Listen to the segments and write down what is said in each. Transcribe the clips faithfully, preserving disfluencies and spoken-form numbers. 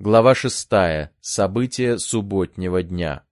Глава шестая. События субботнего дня.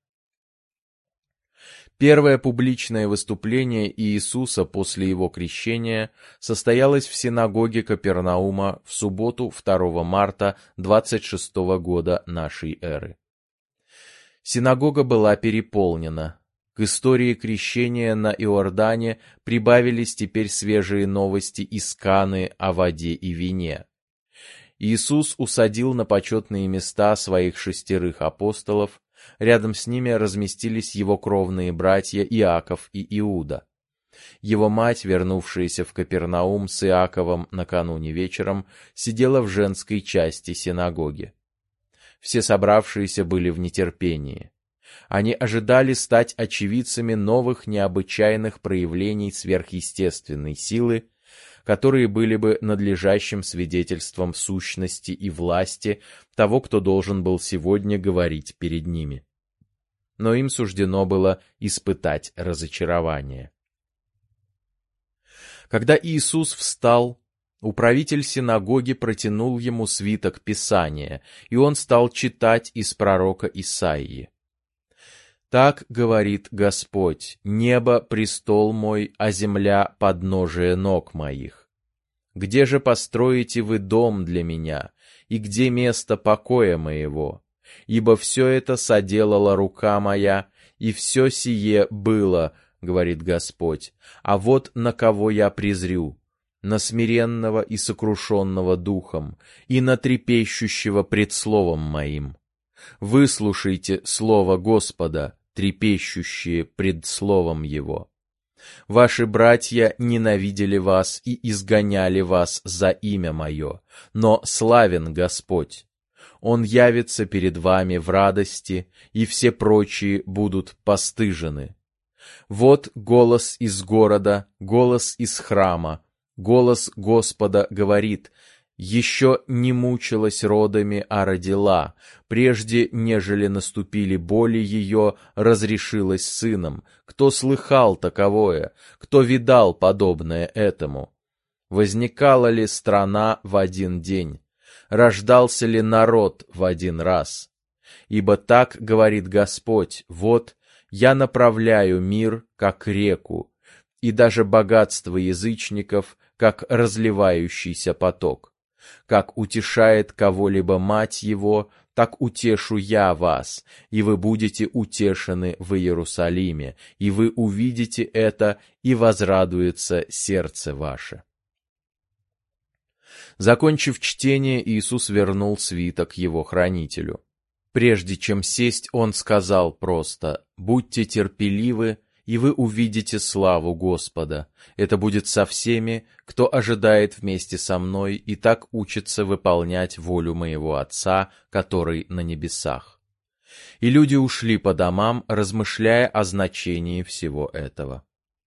Первое публичное выступление Иисуса после его крещения состоялось в синагоге Капернаума в субботу второго марта двадцать шестого года нашей эры. Синагога была переполнена. К истории крещения на Иордане прибавились теперь свежие новости из Каны о воде и вине. Иисус усадил на почетные места своих шестерых апостолов, рядом с ними разместились его кровные братья Иаков и Иуда. Его мать, вернувшаяся в Капернаум с Иаковом накануне вечером, сидела в женской части синагоги. Все собравшиеся были в нетерпении. Они ожидали стать очевидцами новых необычайных проявлений сверхъестественной силы, которые были бы надлежащим свидетельством сущности и власти того, кто должен был сегодня говорить перед ними. Но им суждено было испытать разочарование. Когда Иисус встал, управитель синагоги протянул ему свиток Писания, и он стал читать из пророка Исаии. «Так говорит Господь: небо — престол мой, а земля — подножие ног моих. Где же построите вы дом для меня, и где место покоя моего? Ибо все это соделала рука моя, и все сие было, говорит Господь. А вот на кого я презрю: на смиренного и сокрушенного духом, и на трепещущего пред словом моим. Выслушайте слово Господа, трепещущие пред словом Его. Ваши братья ненавидели вас и изгоняли вас за имя Мое, но славен Господь. Он явится перед вами в радости, и все прочие будут постыжены. Вот голос из города, голос из храма, голос Господа говорит: еще не мучилась родами, а родила, прежде нежели наступили боли ее, разрешилась сыном. Кто слыхал таковое? Кто видал подобное этому? Возникала ли страна в один день? Рождался ли народ в один раз? Ибо так говорит Господь: вот, я направляю мир, как реку, и даже богатство язычников, как разливающийся поток. Как утешает кого-либо мать его, так утешу я вас, и вы будете утешены в Иерусалиме, и вы увидите это, и возрадуется сердце ваше». Закончив чтение, Иисус вернул свиток его хранителю. Прежде чем сесть, он сказал просто: «Будьте терпеливы, и вы увидите славу Господа. Это будет со всеми, кто ожидает вместе со мной и так учится выполнять волю моего Отца, который на небесах». И люди ушли по домам, размышляя о значении всего этого.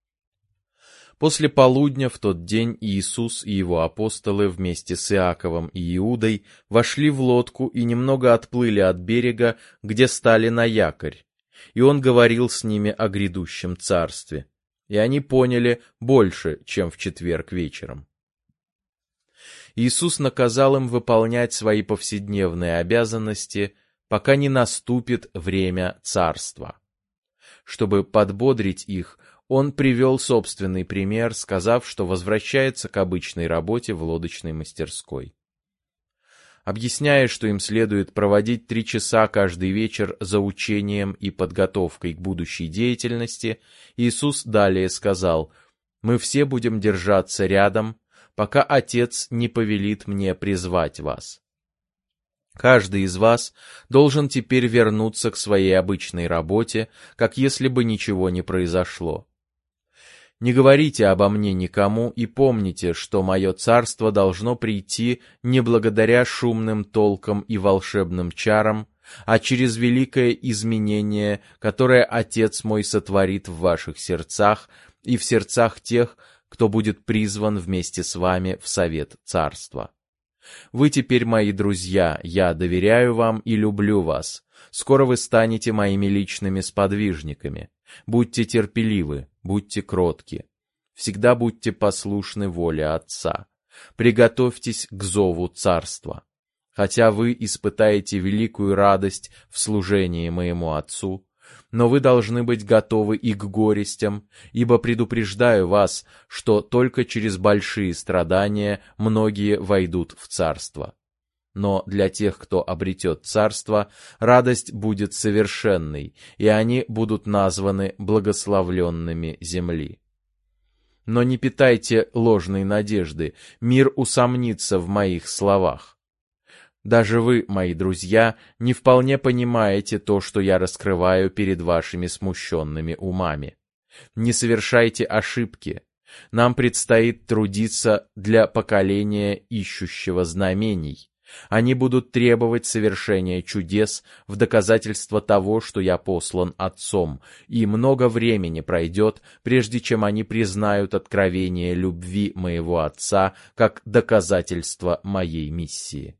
После полудня в тот день Иисус и его апостолы вместе с Иаковом и Иудой вошли в лодку и немного отплыли от берега, где стали на якорь. И он говорил с ними о грядущем царстве. И они поняли больше, чем в четверг вечером. Иисус наказал им выполнять свои повседневные обязанности, пока не наступит время царства. Чтобы подбодрить их, он привел собственный пример, сказав, что возвращается к обычной работе в лодочной мастерской. Объясняя, что им следует проводить три часа каждый вечер за учением и подготовкой к будущей деятельности, Иисус далее сказал: «Мы все будем держаться рядом, пока Отец не повелит мне призвать вас. Каждый из вас должен теперь вернуться к своей обычной работе, как если бы ничего не произошло. Не говорите обо мне никому и помните, что мое царство должно прийти не благодаря шумным толкам и волшебным чарам, а через великое изменение, которое Отец мой сотворит в ваших сердцах и в сердцах тех, кто будет призван вместе с вами в совет царства. Вы теперь мои друзья, я доверяю вам и люблю вас. Скоро вы станете моими личными сподвижниками. Будьте терпеливы, будьте кротки. Всегда будьте послушны воле Отца. Приготовьтесь к зову царства. Хотя вы испытаете великую радость в служении моему Отцу, но вы должны быть готовы и к горестям, ибо предупреждаю вас, что только через большие страдания многие войдут в царство. Но для тех, кто обретет царство, радость будет совершенной, и они будут названы благословленными земли. Но не питайте ложной надежды, мир усомнится в моих словах. Даже вы, мои друзья, не вполне понимаете то, что я раскрываю перед вашими смущенными умами. Не совершайте ошибки. Нам предстоит трудиться для поколения ищущего знамений. Они будут требовать совершения чудес в доказательство того, что я послан Отцом, и много времени пройдет, прежде чем они признают откровение любви моего Отца как доказательство моей миссии.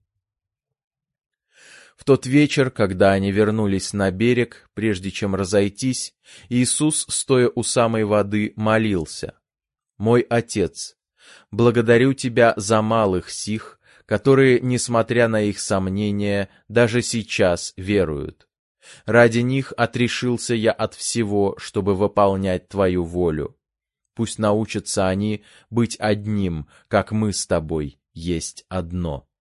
В тот вечер, когда они вернулись на берег, прежде чем разойтись, Иисус, стоя у самой воды, молился: «Мой Отец, благодарю Тебя за малых сих, которые, несмотря на их сомнения, даже сейчас веруют. Ради них отрешился я от всего, чтобы выполнять Твою волю. Пусть научатся они быть одним, как мы с Тобой есть одно».